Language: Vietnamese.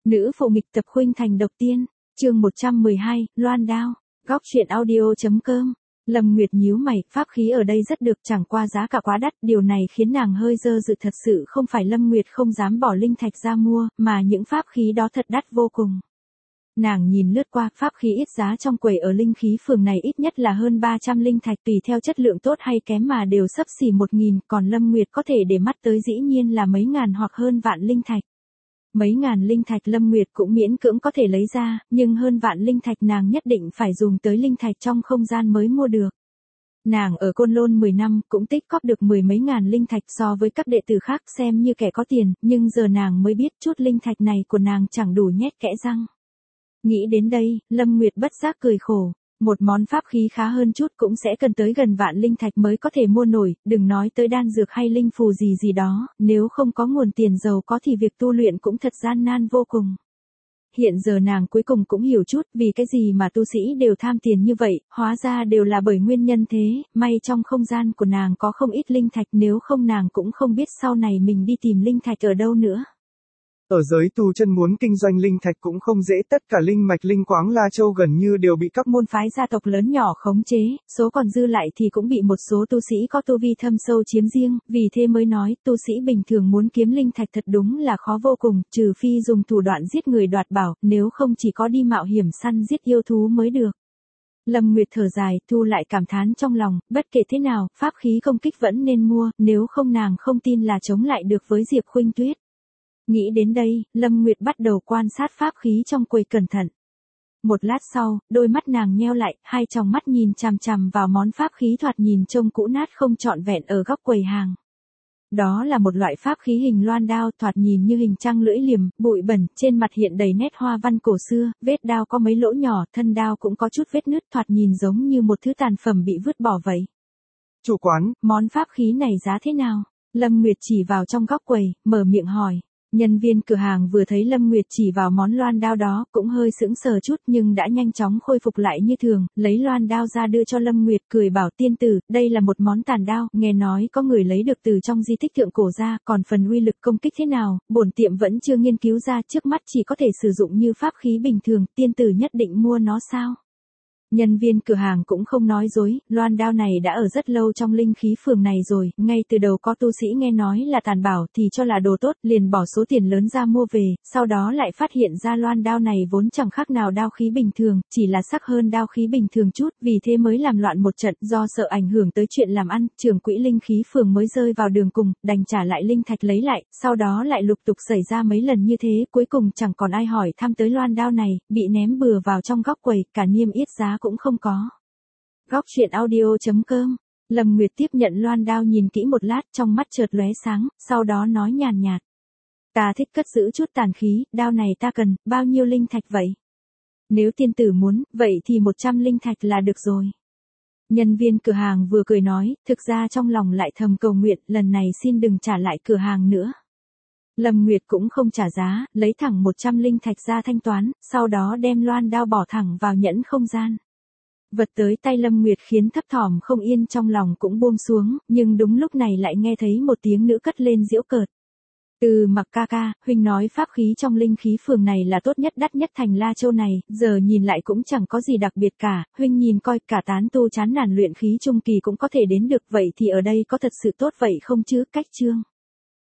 Nữ phụ nghịch tập khuynh thành độc tiên, chương 112, Loan Đao, góc truyện audio.com. Lâm Nguyệt nhíu mày, pháp khí ở đây rất được, chẳng qua giá cả quá đắt, điều này khiến nàng hơi dơ dự, thật sự không phải Lâm Nguyệt không dám bỏ linh thạch ra mua, mà những pháp khí đó thật đắt vô cùng. Nàng nhìn lướt qua, pháp khí ít giá trong quầy ở linh khí phường này ít nhất là hơn 300 linh thạch, tùy theo chất lượng tốt hay kém mà đều xấp xỉ 1.000, còn Lâm Nguyệt có thể để mắt tới dĩ nhiên là mấy ngàn hoặc hơn vạn linh thạch. Mấy ngàn linh thạch Lâm Nguyệt cũng miễn cưỡng có thể lấy ra, nhưng hơn vạn linh thạch nàng nhất định phải dùng tới linh thạch trong không gian mới mua được. Nàng ở Côn Lôn 10 năm cũng tích cóp được mười mấy ngàn linh thạch, so với các đệ tử khác xem như kẻ có tiền, nhưng giờ nàng mới biết chút linh thạch này của nàng chẳng đủ nhét kẽ răng. Nghĩ đến đây, Lâm Nguyệt bất giác cười khổ. Một món pháp khí khá hơn chút cũng sẽ cần tới gần vạn linh thạch mới có thể mua nổi, đừng nói tới đan dược hay linh phù gì gì đó, nếu không có nguồn tiền giàu có thì việc tu luyện cũng thật gian nan vô cùng. Hiện giờ nàng cuối cùng cũng hiểu chút vì cái gì mà tu sĩ đều tham tiền như vậy, hóa ra đều là bởi nguyên nhân thế, may trong không gian của nàng có không ít linh thạch, nếu không nàng cũng không biết sau này mình đi tìm linh thạch ở đâu nữa. Ở giới tu chân muốn kinh doanh linh thạch cũng không dễ, tất cả linh mạch linh quáng La Châu gần như đều bị các môn phái gia tộc lớn nhỏ khống chế, số còn dư lại thì cũng bị một số tu sĩ có tu vi thâm sâu chiếm riêng, vì thế mới nói tu sĩ bình thường muốn kiếm linh thạch thật đúng là khó vô cùng, trừ phi dùng thủ đoạn giết người đoạt bảo, nếu không chỉ có đi mạo hiểm săn giết yêu thú mới được. Lâm Nguyệt thở dài, thu lại cảm thán trong lòng, bất kể thế nào, pháp khí công kích vẫn nên mua, nếu không nàng không tin là chống lại được với Diệp Khuynh Tuyết. Nghĩ đến đây, Lâm Nguyệt bắt đầu quan sát pháp khí trong quầy cẩn thận. Một lát sau, đôi mắt nàng nheo lại, hai tròng mắt nhìn chằm chằm vào món pháp khí thoạt nhìn trông cũ nát không trọn vẹn ở góc quầy hàng. Đó là một loại pháp khí hình loan đao, thoạt nhìn như hình trăng lưỡi liềm, bụi bẩn, trên mặt hiện đầy nét hoa văn cổ xưa, vết đao có mấy lỗ nhỏ, thân đao cũng có chút vết nứt, thoạt nhìn giống như một thứ tàn phẩm bị vứt bỏ vậy. Chủ quán, món pháp khí này giá thế nào? Lâm Nguyệt chỉ vào trong góc quầy, mở miệng hỏi. Nhân viên cửa hàng vừa thấy Lâm Nguyệt chỉ vào món loan đao đó, cũng hơi sững sờ chút nhưng đã nhanh chóng khôi phục lại như thường, lấy loan đao ra đưa cho Lâm Nguyệt, cười bảo tiên tử, đây là một món tàn đao, nghe nói có người lấy được từ trong di tích thượng cổ ra, còn phần uy lực công kích thế nào, bổn tiệm vẫn chưa nghiên cứu ra, trước mắt chỉ có thể sử dụng như pháp khí bình thường, tiên tử nhất định mua nó sao? Nhân viên cửa hàng cũng không nói dối, loan đao này đã ở rất lâu trong linh khí phường này rồi, ngay từ đầu có tu sĩ nghe nói là tàn bảo thì cho là đồ tốt, liền bỏ số tiền lớn ra mua về, sau đó lại phát hiện ra loan đao này vốn chẳng khác nào đao khí bình thường, chỉ là sắc hơn đao khí bình thường chút, vì thế mới làm loạn một trận, do sợ ảnh hưởng tới chuyện làm ăn, trưởng quỹ linh khí phường mới rơi vào đường cùng, đành trả lại linh thạch lấy lại, sau đó lại lục tục xảy ra mấy lần như thế, cuối cùng chẳng còn ai hỏi thăm tới loan đao này, bị ném bừa vào trong góc quầy, cả niêm yết giá cũng không có. Góc truyện audio.com. Lâm Nguyệt tiếp nhận loan đao nhìn kỹ một lát, trong mắt chợt lóe sáng, sau đó nói nhàn nhạt. Ta thích cất giữ chút tàn khí, đao này ta cần, bao nhiêu linh thạch vậy? Nếu tiên tử muốn, vậy thì 100 linh thạch là được rồi. Nhân viên cửa hàng vừa cười nói, thực ra trong lòng lại thầm cầu nguyện, lần này xin đừng trả lại cửa hàng nữa. Lâm Nguyệt cũng không trả giá, lấy thẳng 100 linh thạch ra thanh toán, sau đó đem loan đao bỏ thẳng vào nhẫn không gian. Vật tới tay Lâm Nguyệt khiến thấp thỏm không yên trong lòng cũng buông xuống, nhưng đúng lúc này lại nghe thấy một tiếng nữ cất lên giễu cợt. Mặc ca ca, huynh nói pháp khí trong linh khí phường này là tốt nhất đắt nhất thành La Châu này, giờ nhìn lại cũng chẳng có gì đặc biệt cả, huynh nhìn coi cả tán tu chán nản luyện khí trung kỳ cũng có thể đến được, vậy thì ở đây có thật sự tốt vậy không chứ? Cách chương.